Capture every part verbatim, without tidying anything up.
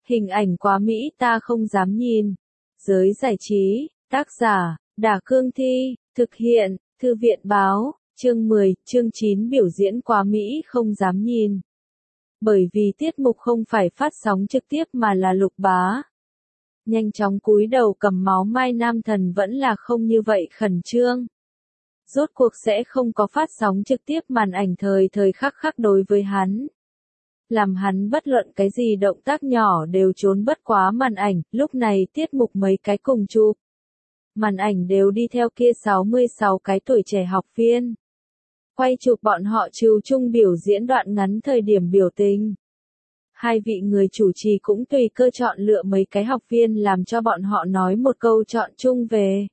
Hình ảnh quá mỹ ta không dám nhìn. Giới giải trí, tác giả, Đả Cương Thi, thực hiện, Thư viện Báo, chương mười, chương chín biểu diễn quá mỹ không dám nhìn. Bởi vì tiết mục không phải phát sóng trực tiếp mà là Lục Bá. Nhanh chóng cúi đầu cầm máu Mai Nam Thần vẫn là không như vậy khẩn trương. Rốt cuộc sẽ không có phát sóng trực tiếp màn ảnh thời thời khắc khắc đối với hắn. Làm hắn bất luận cái gì động tác nhỏ đều trốn bất quá màn ảnh, lúc này tiết mục mấy cái cùng chụp. Màn ảnh đều đi theo kia sáu mươi sáu cái tuổi trẻ học viên. Quay chụp bọn họ trừ chung biểu diễn đoạn ngắn thời điểm biểu tình. Hai vị người chủ trì cũng tùy cơ chọn lựa mấy cái học viên làm cho bọn họ nói một câu chọn chung về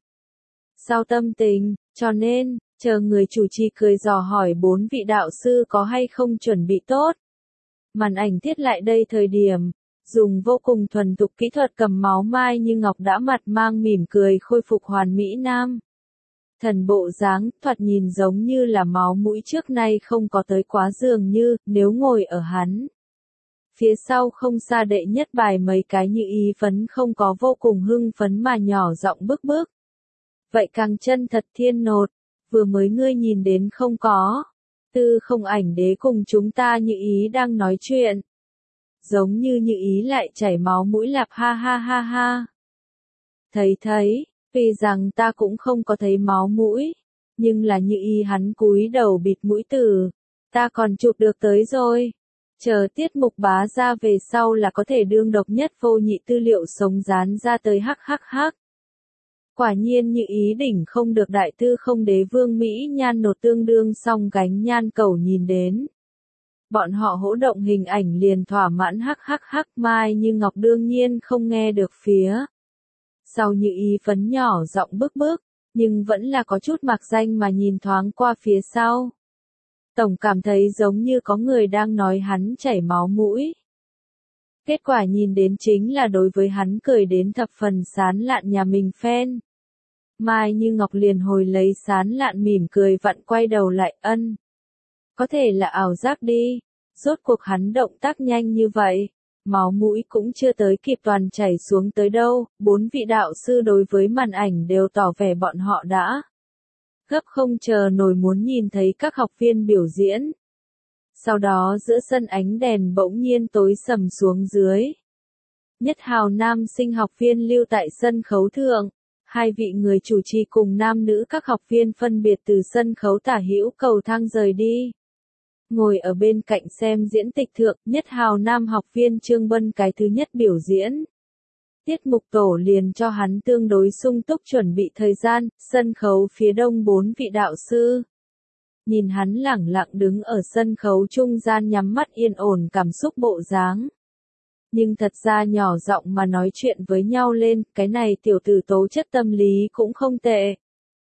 sau tâm tình, cho nên, chờ người chủ trì cười dò hỏi bốn vị đạo sư có hay không chuẩn bị tốt. Màn ảnh thiết lại đây thời điểm, dùng vô cùng thuần thục kỹ thuật cầm máu Mai Như Ngọc đã mặt mang mỉm cười khôi phục hoàn mỹ nam. Thần bộ dáng, thoạt nhìn giống như là máu mũi trước nay không có tới quá dường như, nếu ngồi ở hắn. Phía sau không xa đệ nhất bài mấy cái như ý phấn không có vô cùng hưng phấn mà nhỏ giọng bức bức. Vậy càng chân thật thiên nột, vừa mới ngươi nhìn đến không có. Tư không ảnh đế cùng chúng ta như ý đang nói chuyện. Giống như như ý lại chảy máu mũi lạp ha ha ha ha. Thấy thấy, vì rằng ta cũng không có thấy máu mũi. Nhưng là như ý hắn cúi đầu bịt mũi từ. Ta còn chụp được tới rồi. Chờ tiết mục bá ra về sau là có thể đương độc nhất vô nhị tư liệu sống dán ra tới hắc hắc hắc. Quả nhiên như ý đỉnh không được đại tư không đế vương Mỹ nhan nột tương đương song gánh nhan cầu nhìn đến. Bọn họ hỗ động hình ảnh liền thỏa mãn hắc hắc hắc Mai Như Ngọc đương nhiên không nghe được phía. Sau như ý phấn nhỏ giọng bức bức, nhưng vẫn là có chút mặc danh mà nhìn thoáng qua phía sau. Tổng cảm thấy giống như có người đang nói hắn chảy máu mũi. Kết quả nhìn đến chính là đối với hắn cười đến thập phần sán lạn nhà mình fan. Mai Như Ngọc liền hồi lấy sán lạn mỉm cười vặn quay đầu lại ân. Có thể là ảo giác đi, rốt cuộc hắn động tác nhanh như vậy, máu mũi cũng chưa tới kịp toàn chảy xuống tới đâu, bốn vị đạo sư đối với màn ảnh đều tỏ vẻ bọn họ đã gấp không chờ nổi muốn nhìn thấy các học viên biểu diễn. Sau đó giữa sân ánh đèn bỗng nhiên tối sầm xuống dưới. Nhất hào nam sinh học viên lưu tại sân khấu thượng. Hai vị người chủ trì cùng nam nữ các học viên phân biệt từ sân khấu tả hữu cầu thang rời đi. Ngồi ở bên cạnh xem diễn tịch thượng, nhất hào nam học viên Trương Bân cái thứ nhất biểu diễn. Tiết mục tổ liền cho hắn tương đối sung túc chuẩn bị thời gian, sân khấu phía đông bốn vị đạo sư. Nhìn hắn lẳng lặng đứng ở sân khấu trung gian nhắm mắt yên ổn cảm xúc bộ dáng. Nhưng thật ra nhỏ giọng mà nói chuyện với nhau lên, cái này tiểu tử tố chất tâm lý cũng không tệ.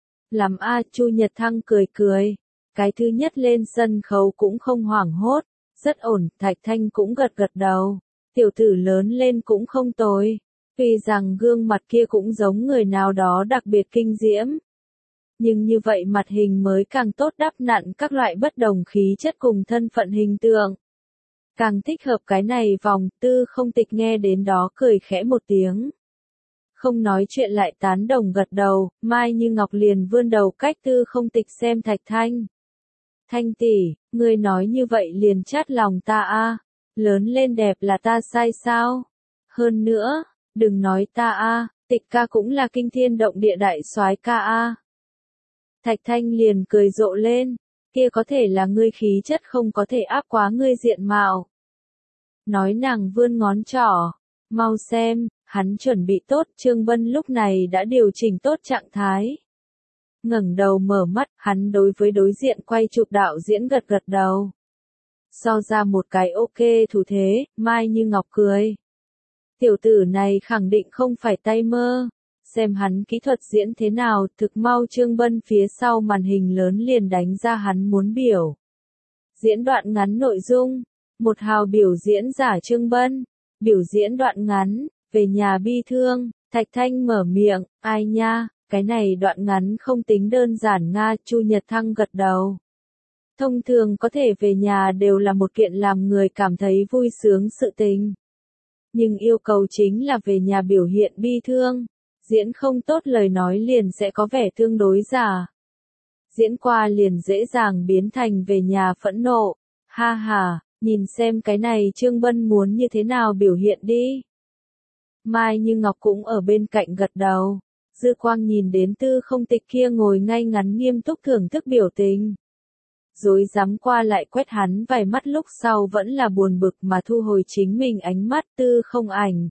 Làm a Chu Nhật Thăng cười cười. Cái thứ nhất lên sân khấu cũng không hoảng hốt, rất ổn, Thạch Thanh cũng gật gật đầu. Tiểu tử lớn lên cũng không tồi. Tuy rằng gương mặt kia cũng giống người nào đó đặc biệt kinh diễm. Nhưng như vậy mặt hình mới càng tốt đắp nặn các loại bất đồng khí chất cùng thân phận hình tượng. Càng thích hợp cái này vòng, tư không tịch nghe đến đó cười khẽ một tiếng. Không nói chuyện lại tán đồng gật đầu, Mai Như Ngọc liền vươn đầu cách tư không tịch xem Thạch Thanh. Thanh tỷ, ngươi nói như vậy liền chát lòng ta a, lớn lên đẹp là ta sai sao? Hơn nữa, đừng nói ta a, tịch ca cũng là kinh thiên động địa đại soái ca a. Thạch Thanh liền cười rộ lên, kia có thể là ngươi khí chất không có thể áp quá ngươi diện mạo. Nói nàng vươn ngón trỏ, mau xem, hắn chuẩn bị tốt, Trương Bân lúc này đã điều chỉnh tốt trạng thái. Ngẩng đầu mở mắt, hắn đối với đối diện quay chụp đạo diễn gật gật đầu. So ra một cái ok thủ thế, Mai Như Ngọc cười. Tiểu tử này khẳng định không phải tay mơ. Xem hắn kỹ thuật diễn thế nào, thực mau Trương Bân phía sau màn hình lớn liền đánh ra hắn muốn biểu. Diễn đoạn ngắn nội dung. Một hào biểu diễn giả Trương Bân. Biểu diễn đoạn ngắn, về nhà bi thương, Thạch Thanh mở miệng, ai nha, cái này đoạn ngắn không tính đơn giản Nga, Chu Nhật Thăng gật đầu. Thông thường có thể về nhà đều là một kiện làm người cảm thấy vui sướng sự tình. Nhưng yêu cầu chính là về nhà biểu hiện bi thương. Diễn không tốt lời nói liền sẽ có vẻ tương đối giả. Diễn qua liền dễ dàng biến thành về nhà phẫn nộ. Ha ha, nhìn xem cái này Trương Bân muốn như thế nào biểu hiện đi. Mai Như Ngọc cũng ở bên cạnh gật đầu. Dư Quang nhìn đến Tư Không Tịch kia ngồi ngay ngắn nghiêm túc thưởng thức biểu tình. Rối rắm qua lại quét hắn vài mắt lúc sau vẫn là buồn bực mà thu hồi chính mình ánh mắt. Tư Không Ảnh.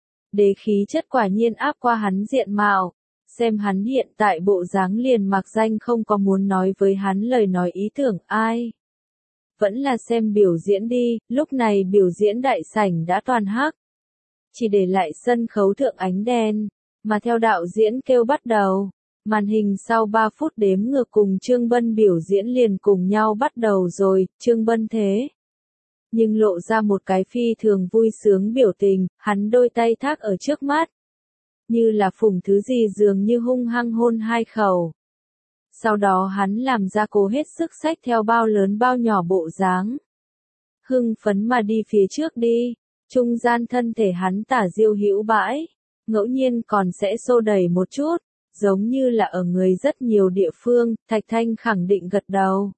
Đế khí chất quả nhiên áp qua hắn diện mạo. Xem hắn hiện tại bộ dáng liền mặc danh không có muốn nói với hắn lời nói ý tưởng ai. Vẫn là xem biểu diễn đi, lúc này biểu diễn đại sảnh đã toàn hắc. Chỉ để lại sân khấu thượng ánh đèn, mà theo đạo diễn kêu bắt đầu. Màn hình sau ba phút đếm ngược cùng Trương Bân biểu diễn liền cùng nhau bắt đầu rồi, Trương Bân thế. Nhưng lộ ra một cái phi thường vui sướng biểu tình, hắn đôi tay thác ở trước mắt. Như là phủng thứ gì dường như hung hăng hôn hai khẩu. Sau đó hắn làm ra cố hết sức xách theo bao lớn bao nhỏ bộ dáng. Hưng phấn mà đi phía trước đi, trung gian thân thể hắn tả diêu hữu bãi, ngẫu nhiên còn sẽ xô đẩy một chút, giống như là ở người rất nhiều địa phương, Thạch Thanh khẳng định gật đầu.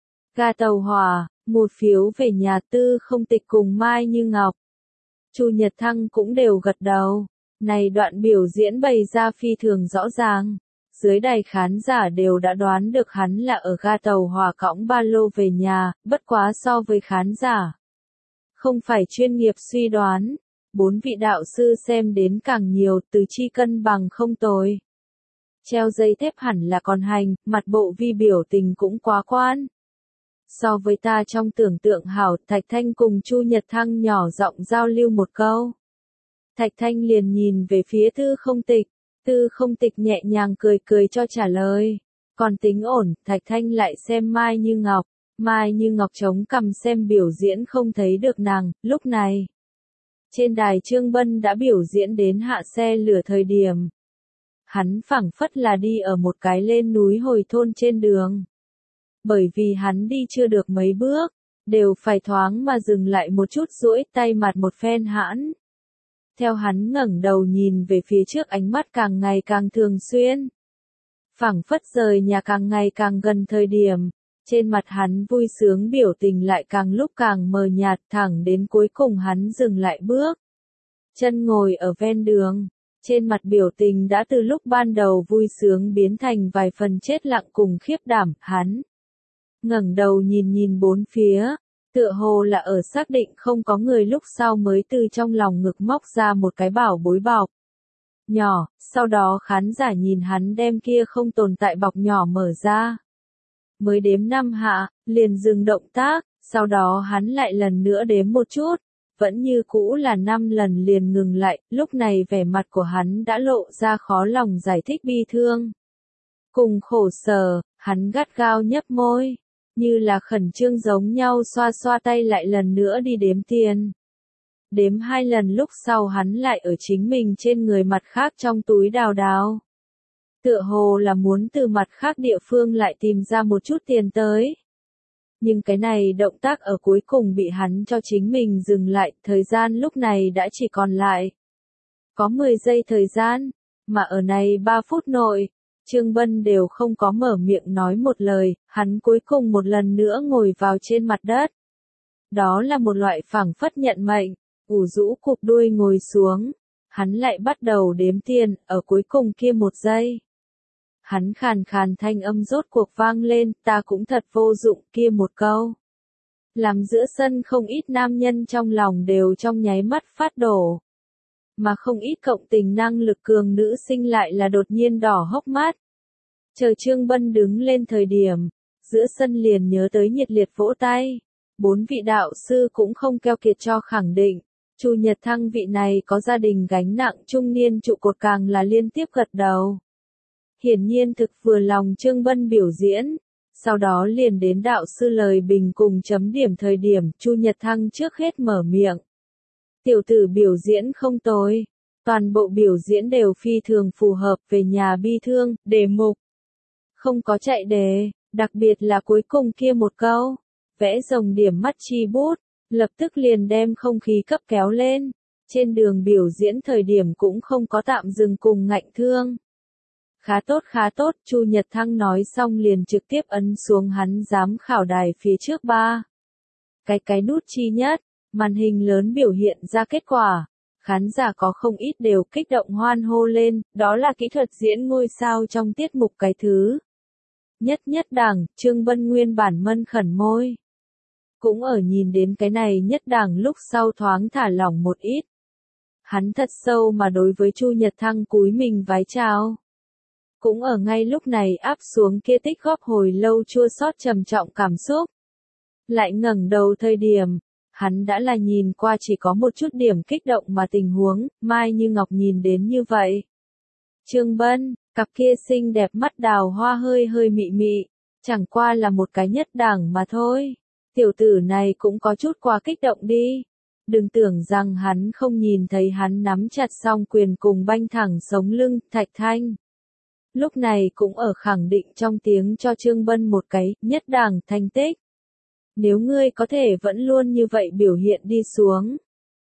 Ga tàu hỏa, một phiếu về nhà Tư Không Tịch cùng Mai Như Ngọc. Chu Nhật Thăng cũng đều gật đầu. Này đoạn biểu diễn bày ra phi thường rõ ràng. Dưới đài khán giả đều đã đoán được hắn là ở ga tàu hỏa cõng ba lô về nhà, bất quá so với khán giả. Không phải chuyên nghiệp suy đoán. Bốn vị đạo sư xem đến càng nhiều, từ chi cân bằng không tồi. Treo dây thép hẳn là còn hành, mặt bộ vi biểu tình cũng quá quan. So với ta trong tưởng tượng hảo, Thạch Thanh cùng Chu Nhật Thăng nhỏ giọng giao lưu một câu. Thạch Thanh liền nhìn về phía Tư Không Tịch, Tư Không Tịch nhẹ nhàng cười cười cho trả lời. Còn tính ổn, Thạch Thanh lại xem Mai Như Ngọc, Mai Như Ngọc chống cằm xem biểu diễn không thấy được nàng, lúc này. Trên đài Trương Bân đã biểu diễn đến hạ xe lửa thời điểm. Hắn phảng phất là đi ở một cái lên núi hồi thôn trên đường. Bởi vì hắn đi chưa được mấy bước, đều phải thoáng mà dừng lại một chút duỗi tay mặt một phen hãn. Theo hắn ngẩng đầu nhìn về phía trước ánh mắt càng ngày càng thường xuyên. Phảng phất rời nhà càng ngày càng gần thời điểm, trên mặt hắn vui sướng biểu tình lại càng lúc càng mờ nhạt thẳng đến cuối cùng hắn dừng lại bước. Chân ngồi ở ven đường, trên mặt biểu tình đã từ lúc ban đầu vui sướng biến thành vài phần chết lặng cùng khiếp đảm, hắn ngẩng đầu nhìn nhìn bốn phía, tựa hồ là ở xác định không có người lúc sau mới từ trong lòng ngực móc ra một cái bảo bối bọc nhỏ, sau đó khán giả nhìn hắn đem kia không tồn tại bọc nhỏ mở ra. Mới đếm năm hạ, liền dừng động tác, sau đó hắn lại lần nữa đếm một chút, vẫn như cũ là năm lần liền ngừng lại, lúc này vẻ mặt của hắn đã lộ ra khó lòng giải thích bi thương. Cùng khổ sở, hắn gắt gao nhấp môi, như là khẩn trương giống nhau xoa xoa tay lại lần nữa đi đếm tiền. Đếm hai lần lúc sau hắn lại ở chính mình trên người mặt khác trong túi đào đào. Tựa hồ là muốn từ mặt khác địa phương lại tìm ra một chút tiền tới. Nhưng cái này động tác ở cuối cùng bị hắn cho chính mình dừng lại, thời gian lúc này đã chỉ còn lại. Có mười giây thời gian, mà ở này ba phút nội, Trương Bân đều không có mở miệng nói một lời, hắn cuối cùng một lần nữa ngồi vào trên mặt đất. Đó là một loại phảng phất nhận mệnh, ủ rũ cụp đuôi ngồi xuống, hắn lại bắt đầu đếm tiền, ở cuối cùng kia một giây. Hắn khàn khàn thanh âm rốt cuộc vang lên, ta cũng thật vô dụng, kia một câu. Làm giữa sân không ít nam nhân trong lòng đều trong nháy mắt phát đổ. Mà không ít cộng tình năng lực cường nữ sinh lại là đột nhiên đỏ hốc mắt. Chờ Trương Bân đứng lên thời điểm, giữa sân liền nhớ tới nhiệt liệt vỗ tay. Bốn vị đạo sư cũng không keo kiệt cho khẳng định. Chu Nhật Thăng vị này có gia đình gánh nặng trung niên trụ cột càng là liên tiếp gật đầu. Hiển nhiên thực vừa lòng Trương Bân biểu diễn, sau đó liền đến đạo sư lời bình cùng chấm điểm thời điểm, Chu Nhật Thăng trước hết mở miệng. Tiểu tử biểu diễn không tồi, toàn bộ biểu diễn đều phi thường phù hợp về nhà bi thương, đề mục. Không có chạy đề, đặc biệt là cuối cùng kia một câu, vẽ rồng điểm mắt chi bút, lập tức liền đem không khí cấp kéo lên. trên đường biểu diễn thời điểm cũng không có tạm dừng cùng ngạnh thương. Khá tốt khá tốt, Chu Nhật Thăng nói xong liền trực tiếp ấn xuống hắn giám khảo đài phía trước ba. Cái cái nút chi nhất, màn hình lớn biểu hiện ra kết quả. Khán giả có không ít đều kích động hoan hô lên, đó là kỹ thuật diễn ngôi sao trong tiết mục cái thứ. Nhất nhất đẳng, Trương Bân nguyên bản mân khẩn môi. Cũng ở nhìn đến cái này nhất đẳng lúc sau thoáng thả lỏng một ít. Hắn thật sâu mà đối với Chu Nhật Thăng cúi mình vái chào. Cũng ở ngay lúc này áp xuống kia tích góp hồi lâu chua xót trầm trọng cảm xúc. Lại ngẩng đầu thời điểm, hắn đã là nhìn qua chỉ có một chút điểm kích động mà tình huống, Mai Như Ngọc nhìn đến như vậy. Trương Bân, cặp kia xinh đẹp mắt đào hoa hơi hơi mị mị, chẳng qua là một cái nhất đẳng mà thôi. Tiểu tử này cũng có chút quá kích động đi. Đừng tưởng rằng hắn không nhìn thấy hắn nắm chặt song quyền cùng banh thẳng sống lưng, Thạch Thanh. Lúc này cũng ở khẳng định trong tiếng cho Trương Bân một cái, nhất đẳng thành tích. Nếu ngươi có thể vẫn luôn như vậy biểu hiện đi xuống.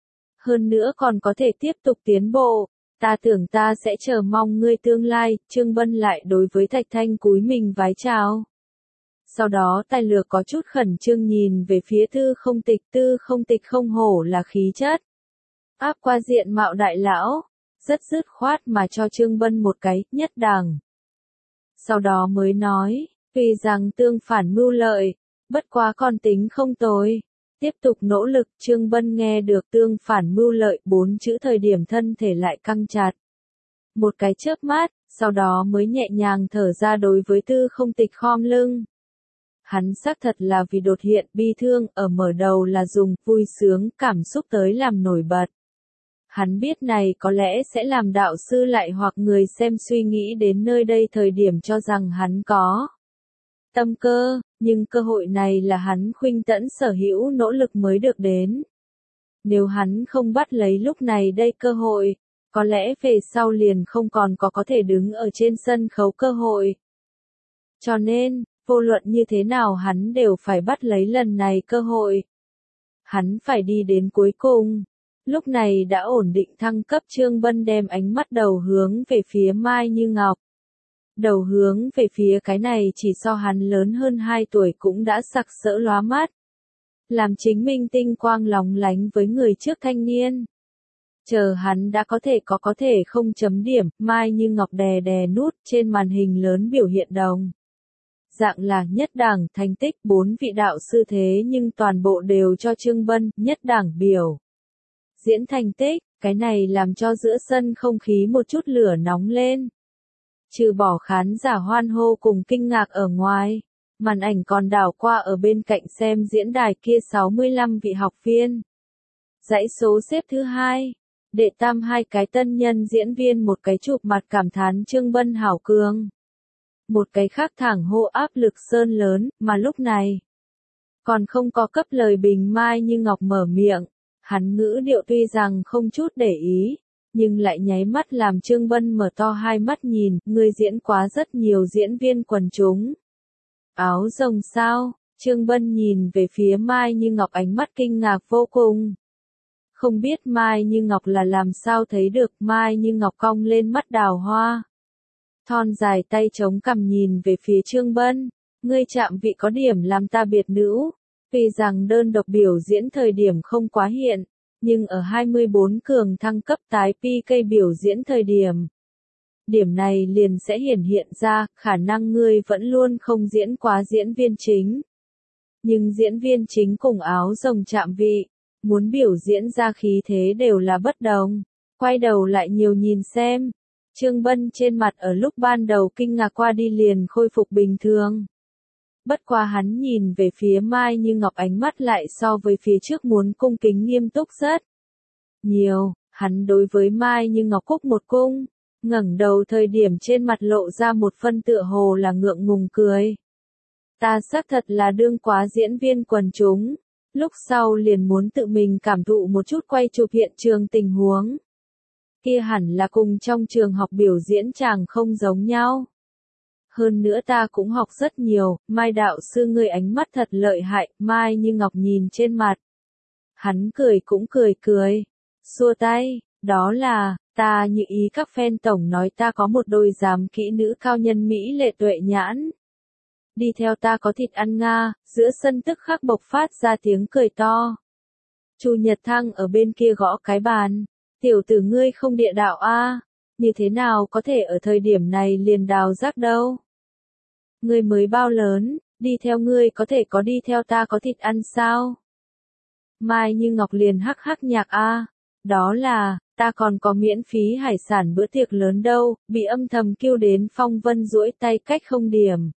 Hơn nữa còn có thể tiếp tục tiến bộ, ta tưởng ta sẽ chờ mong ngươi tương lai, Trương Bân lại đối với Thạch Thanh cúi mình vái chào. Sau đó tài lược có chút khẩn trương nhìn về phía tư không tịch, tư không tịch không hổ là khí chất. Áp qua diện mạo đại lão, rất dứt khoát mà cho Trương Bân một cái, nhất đẳng. Sau đó mới nói, vì rằng tương phản mưu lợi, bất quá còn tính không tồi. Tiếp tục nỗ lực, Trương Bân nghe được tương phản mưu lợi bốn chữ thời điểm thân thể lại căng chặt. Một cái chớp mắt, sau đó mới nhẹ nhàng thở ra đối với tư không tịch khom lưng. Hắn xác thật là vì đột hiện bi thương, ở mở đầu là dùng vui sướng cảm xúc tới làm nổi bật. Hắn biết này có lẽ sẽ làm đạo sư lại hoặc người xem suy nghĩ đến nơi đây thời điểm cho rằng hắn có tâm cơ, nhưng cơ hội này là hắn khuynh tẫn sở hữu nỗ lực mới được đến. Nếu hắn không bắt lấy lúc này đây cơ hội, có lẽ về sau liền không còn có có thể đứng ở trên sân khấu cơ hội. Cho nên, vô luận như thế nào hắn đều phải bắt lấy lần này cơ hội. Hắn phải đi đến cuối cùng. Lúc này đã ổn định thăng cấp, Trương Bân đem ánh mắt đầu hướng về phía Mai Như Ngọc. Đầu hướng về phía cái này chỉ so hắn lớn hơn hai tuổi cũng đã sặc sỡ lóa mắt. Làm chính minh tinh quang lóng lánh với người trước thanh niên. Chờ hắn đã có thể có có thể không chấm điểm, Mai Như Ngọc đè đè nút trên màn hình lớn biểu hiện đồng. Dạng là nhất đẳng thành tích, bốn vị đạo sư thế nhưng toàn bộ đều cho Trương Bân, nhất đẳng biểu. Diễn thành tích, cái này làm cho giữa sân không khí một chút lửa nóng lên. Trừ bỏ khán giả hoan hô cùng kinh ngạc ở ngoài, màn ảnh còn đảo qua ở bên cạnh xem diễn đài kia sáu mươi lăm vị học viên. Dãy số xếp thứ hai, đệ tam hai cái tân nhân diễn viên, một cái chụp mặt cảm thán Trương Bân hảo cường. Một cái khác thẳng hô áp lực sơn lớn, mà lúc này còn không có cấp lời bình Mai Như Ngọc mở miệng. Hắn ngữ điệu tuy rằng không chút để ý, nhưng lại nháy mắt làm Trương Bân mở to hai mắt nhìn, người diễn quá rất nhiều diễn viên quần chúng. Áo rồng sao? Trương Bân nhìn về phía Mai Như Ngọc ánh mắt kinh ngạc vô cùng. Không biết Mai Như Ngọc là làm sao thấy được, Mai Như Ngọc cong lên mắt đào hoa. Thon dài tay chống cằm nhìn về phía Trương Bân, ngươi chạm vị có điểm làm ta biệt nữ. Vì rằng đơn độc biểu diễn thời điểm không quá hiện, nhưng ở hai mươi bốn cường thăng cấp tái pê ca biểu diễn thời điểm. Điểm này liền sẽ hiển hiện ra, khả năng ngươi vẫn luôn không diễn quá diễn viên chính. Nhưng diễn viên chính cùng áo rồng chạm vị, muốn biểu diễn ra khí thế đều là bất đồng. Quay đầu lại nhiều nhìn xem. Trương Bân trên mặt ở lúc ban đầu kinh ngạc qua đi liền khôi phục bình thường. Bất quá hắn nhìn về phía Mai Như Ngọc ánh mắt lại so với phía trước muốn cung kính nghiêm túc rất nhiều, hắn đối với Mai Như Ngọc cúc một cung, ngẩng đầu thời điểm trên mặt lộ ra một phân tựa hồ là ngượng ngùng cười. Ta xác thật là đương quá diễn viên quần chúng, lúc sau liền muốn tự mình cảm thụ một chút quay chụp hiện trường tình huống. Kia hẳn là cùng trong trường học biểu diễn chàng không giống nhau. Hơn nữa ta cũng học rất nhiều, Mai đạo sư người ánh mắt thật lợi hại, Mai Như Ngọc nhìn trên mặt. Hắn cười cũng cười cười. xua tay, đó là, ta như ý các fan tổng nói ta có một đôi giám kỹ nữ cao nhân mỹ lệ tuệ nhãn. Đi theo ta có thịt ăn Nga, giữa sân tức khắc bộc phát ra tiếng cười to. Chu Nhật Thăng ở bên kia gõ cái bàn, tiểu tử ngươi không địa đạo a, như thế nào có thể ở thời điểm này liền đào rác đâu. Ngươi mới bao lớn, đi theo ngươi có thể có đi theo ta có thịt ăn sao? Mai Như Ngọc liền hắc hắc nhạc a, đó là, ta còn có miễn phí hải sản bữa tiệc lớn đâu, bị âm thầm kêu đến Phong Vân duỗi tay cách không điểm.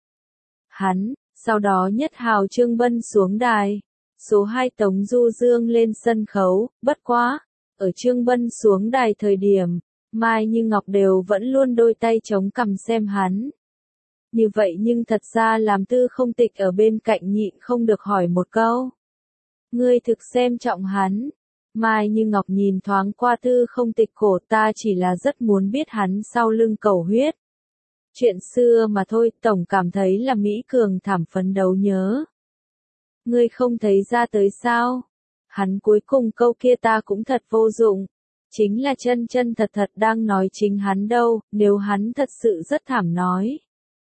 Hắn, sau đó nhất hào Trương Bân xuống đài, số hai Tống Du Dương lên sân khấu, bất quá, ở Trương Bân xuống đài thời điểm, Mai Như Ngọc đều vẫn luôn đôi tay chống cằm xem hắn. Như vậy nhưng thật ra làm Tư Không Tịch ở bên cạnh nhịn không được hỏi một câu. Ngươi thực xem trọng hắn. Mai Như Ngọc nhìn thoáng qua Tư Không Tịch cổ, ta chỉ là rất muốn biết hắn sau lưng cầu huyết. Chuyện xưa mà thôi, tổng cảm thấy là Mỹ Cường thảm phấn đấu nhớ. Ngươi không thấy ra tới sao? Hắn cuối cùng câu kia ta cũng thật vô dụng. Chính là chân chân thật thật đang nói chính hắn đâu, nếu hắn thật sự rất thảm nói.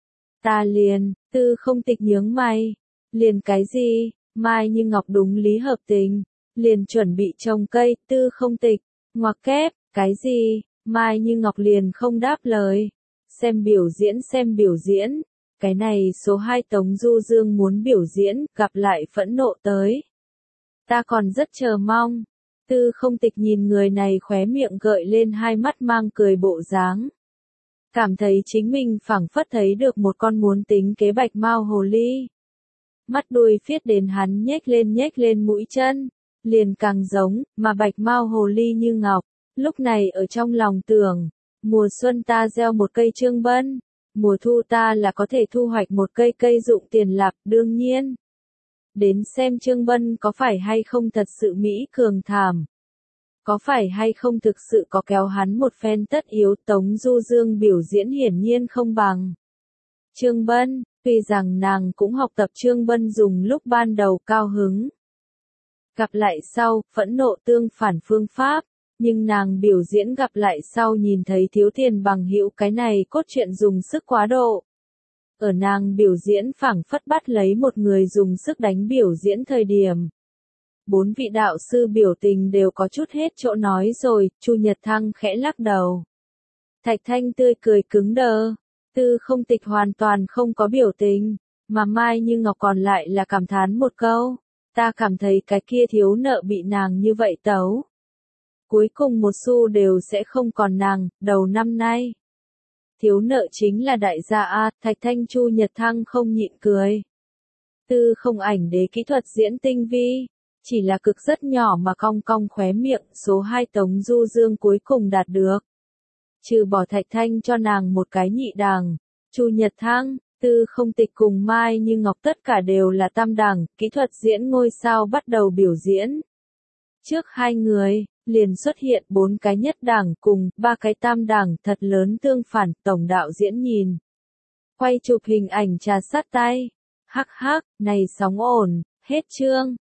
Ta liền, Tư Không Tịch nhướng mày. Liền cái gì? Mai Như Ngọc đúng lý hợp tình. Liền chuẩn bị trồng cây, Tư Không Tịch. Ngoặc kép, cái gì? Mai Như Ngọc liền không đáp lời. Xem biểu diễn xem biểu diễn. Cái này số hai Tống Du Dương muốn biểu diễn, gặp lại phẫn nộ tới. Ta còn rất chờ mong. Tư Không Tịch nhìn người này khóe miệng gợi lên hai mắt mang cười bộ dáng. Cảm thấy chính mình phảng phất thấy được một con muốn tính kế bạch mao hồ ly. Mắt đuôi phiết đến hắn nhếch lên nhếch lên mũi chân, liền càng giống, mà bạch mao hồ ly như ngọc. Lúc này ở trong lòng tưởng, mùa xuân ta gieo một cây Trương Bân, mùa thu ta là có thể thu hoạch một cây cây dụng tiền lạp, đương nhiên. Đến xem Trương Bân có phải hay không thật sự Mỹ Cường thảm. Có phải hay không thực sự có kéo hắn một phen tất yếu. Tống Du Dương biểu diễn hiển nhiên không bằng Trương Bân, tuy rằng nàng cũng học tập Trương Bân dùng lúc ban đầu cao hứng. Gặp lại sau, phẫn nộ tương phản phương pháp, nhưng nàng biểu diễn gặp lại sau nhìn thấy thiếu tiền bằng hữu cái này cốt truyện dùng sức quá độ. Ở nàng biểu diễn phảng phất bắt lấy một người dùng sức đánh biểu diễn thời điểm. Bốn vị đạo sư biểu tình đều có chút hết chỗ nói rồi, Chu Nhật Thăng khẽ lắc đầu. Thạch Thanh tươi cười cứng đờ, Tư Không Tịch hoàn toàn không có biểu tình, mà Mai Như Ngọc còn lại là cảm thán một câu, ta cảm thấy cái kia thiếu nợ bị nàng như vậy tấu. Cuối cùng một xu đều sẽ không còn nàng, đầu năm nay. Thiếu nợ chính là đại gia A, Thạch Thanh Chu Nhật Thăng không nhịn cười. Tư Không ảnh đế kỹ thuật diễn tinh vi. Chỉ là cực rất nhỏ mà cong cong khóe miệng, số hai Tống Du Dương cuối cùng đạt được. Trừ bỏ Thạch Thanh cho nàng một cái nhị đẳng, Chu Nhật Thăng, Tư Không Tịch cùng Mai Như Ngọc tất cả đều là tam đẳng, kỹ thuật diễn ngôi sao bắt đầu biểu diễn. Trước hai người, liền xuất hiện bốn cái nhất đẳng cùng ba cái tam đẳng thật lớn tương phản, tổng đạo diễn nhìn. Quay chụp hình ảnh trà sát tay. Hắc hắc, này sóng ổn, hết chương.